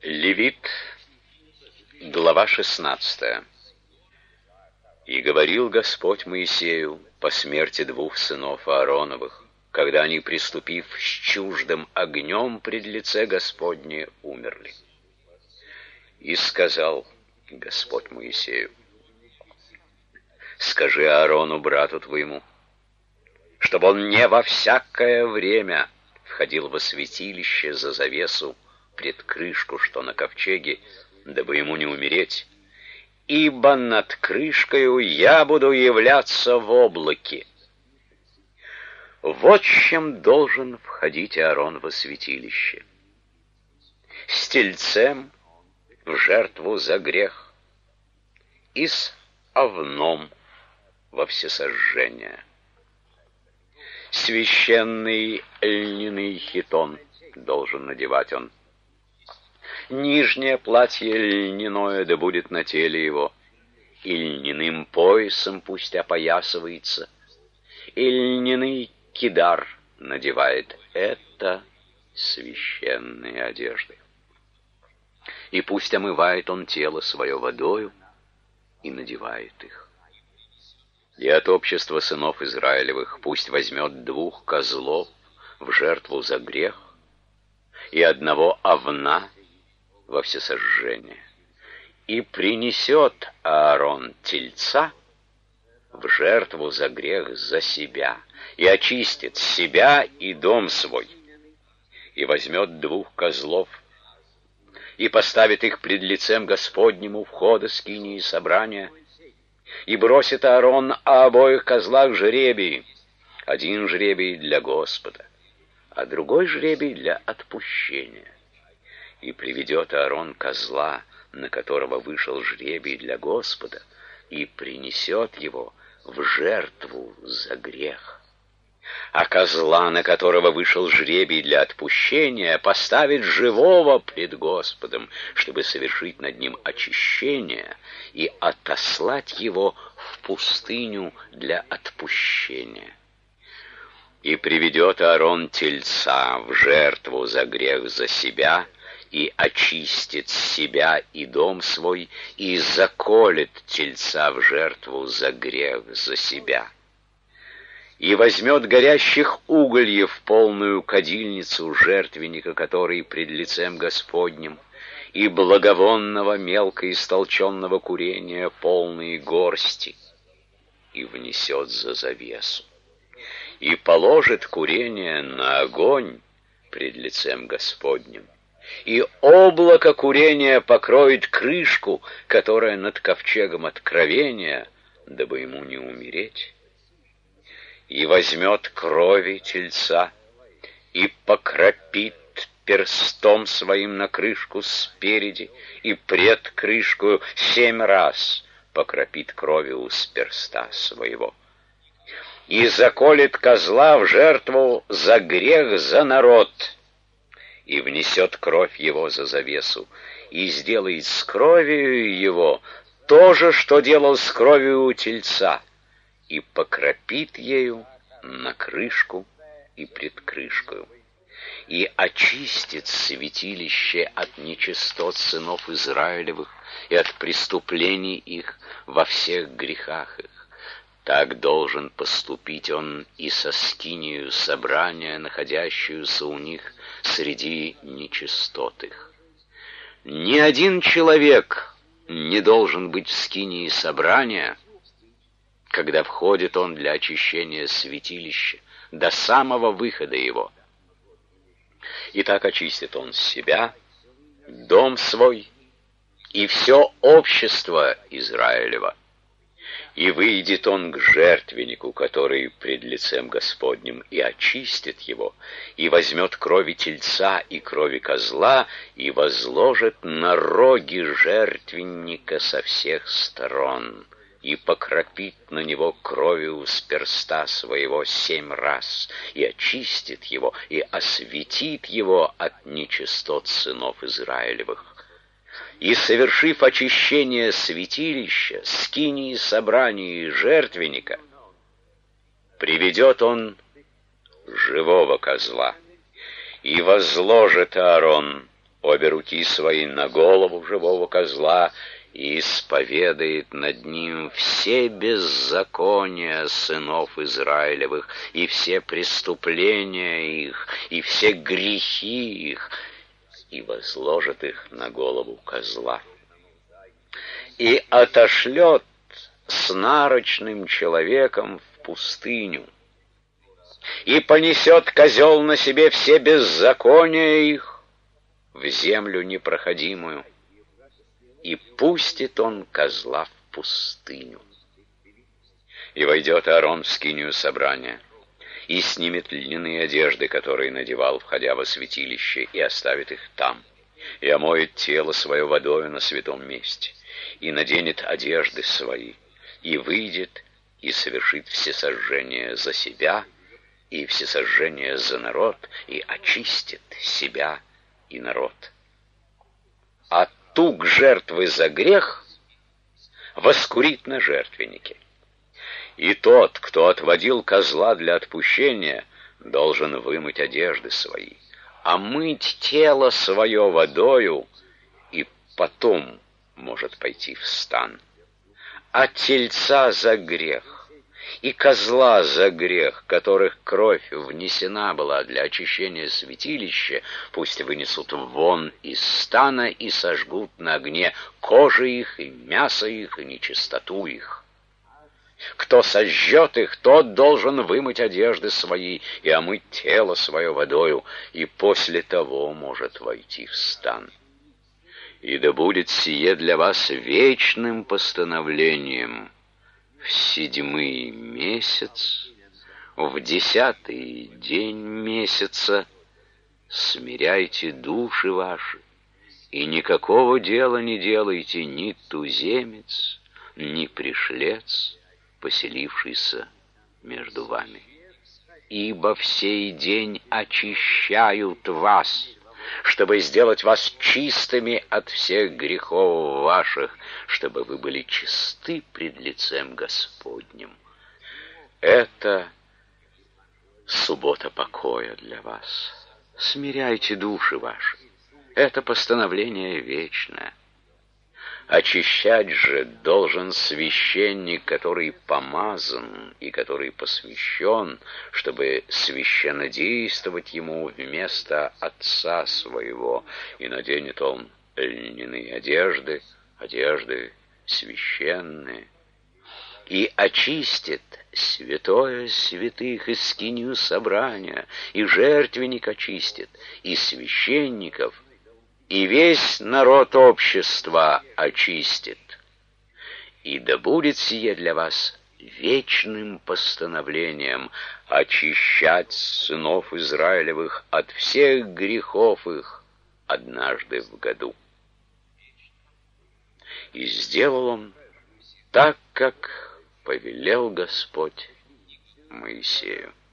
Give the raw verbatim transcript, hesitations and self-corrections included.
Левит, глава шестнадцатая. «И говорил Господь Моисею по смерти двух сынов Аароновых, когда они, приступив с чуждым огнем пред лице Господне, умерли. И сказал Господь Моисею: скажи Аарону, брату твоему, чтобы он не во всякое время входил во святилище за завесу пред крышку, что на ковчеге, дабы ему не умереть, ибо над крышкою я буду являться в облаке. Вот чем должен входить Аарон во святилище: с тельцем в жертву за грех и с овном во всесожжение. Священный льняный хитон должен надевать он. Нижнее платье льняное да будет на теле его, и льняным поясом пусть опоясывается, и льняный кидар надевает. Это священные одежды. И пусть омывает он тело свое водою и надевает их. И от общества сынов Израилевых пусть возьмет двух козлов в жертву за грех и одного овна во всесожжение. И принесет Аарон тельца в жертву за грех за себя, и очистит себя и дом свой, и возьмет двух козлов, и поставит их пред лицем Господним у входа скинии собрания, и бросит Аарон о обоих козлах жребий, один жребий для Господа, а другой жребий для отпущения. И приведет Аарон козла, на которого вышел жребий для Господа, и принесет его в жертву за грех. А козла, на которого вышел жребий для отпущения, поставит живого пред Господом, чтобы совершить над ним очищение и отослать его в пустыню для отпущения. И приведет Аарон тельца в жертву за грех за себя, и очистит себя и дом свой, и заколет тельца в жертву за грех за себя. И возьмет горящих угольев полную кадильницу жертвенника, который пред лицем Господним, и благовонного мелко истолченного курения полные горсти, и внесет за завесу, и положит курение на огонь пред лицем Господним, и облако курения покроет крышку, которая над ковчегом откровения, дабы ему не умереть. И возьмет крови тельца и покропит перстом своим на крышку спереди, и пред крышкою семь раз покропит кровью с перста своего. И заколет козла в жертву за грех за народ, и внесет кровь его за завесу, и сделает с кровью его то же, что делал с кровью у тельца, и покропит ею на крышку и пред крышкою, и очистит святилище от нечистот сынов Израилевых и от преступлений их во всех грехах их. Так должен поступить он и со скинию собрания, находящуюся у них среди нечистот их. Ни один человек не должен быть в скинии собрания, когда входит он для очищения святилища, до самого выхода его. И так очистит он себя, дом свой и все общество Израилева. И выйдет он к жертвеннику, который пред лицем Господним, и очистит его, и возьмет крови тельца и крови козла, и возложит на роги жертвенника со всех сторон, и покропит на него кровью с перста своего семь раз, и очистит его, и осветит его от нечистот сынов Израилевых. И, совершив очищение святилища, скинии собрания и жертвенника, приведет он живого козла, и возложит Аарон обе руки свои на голову живого козла и исповедает над ним все беззакония сынов Израилевых, и все преступления их, и все грехи их, и возложит их на голову козла. И отошлет с нарочным человеком в пустыню, и понесет козел на себе все беззакония их в землю непроходимую, и пустит он козла в пустыню. И войдет Аарон в скинию собрания, и снимет льняные одежды, которые надевал, входя во святилище, и оставит их там, и омоет тело свое водою на святом месте, и наденет одежды свои, и выйдет, и совершит всесожжение за себя, и всесожжение за народ, и очистит себя и народ. А тук жертвы за грех воскурит на жертвеннике. И тот, кто отводил козла для отпущения, должен вымыть одежды свои, а мыть тело свое водою, и потом может пойти в стан. А тельца за грех и козла за грех, которых кровь внесена была для очищения святилища, пусть вынесут вон из стана и сожгут на огне кожи их, и мясо их, и нечистоту их. Кто сожжет их, тот должен вымыть одежды свои и омыть тело свое водою, и после того может войти в стан. И да будет сие для вас вечным постановлением: в седьмый месяц, в десятый день месяца смиряйте души ваши, и никакого дела не делайте ни туземец, ни пришлец, поселившийся между вами. Ибо в сей день очищают вас, чтобы сделать вас чистыми от всех грехов ваших, чтобы вы были чисты пред лицем Господним. Это суббота покоя для вас. Смиряйте души ваши. Это постановление вечное. Очищать же должен священник, который помазан и который посвящен, чтобы священнодействовать ему вместо отца своего, и наденет он льняные одежды, одежды священные, и очистит святое святых и скинию собрания, и жертвенник очистит, и священников, и весь народ общества очистит. И да будет сие для вас вечным постановлением очищать сынов Израилевых от всех грехов их однажды в году. И сделал он так, как повелел Господь Моисею.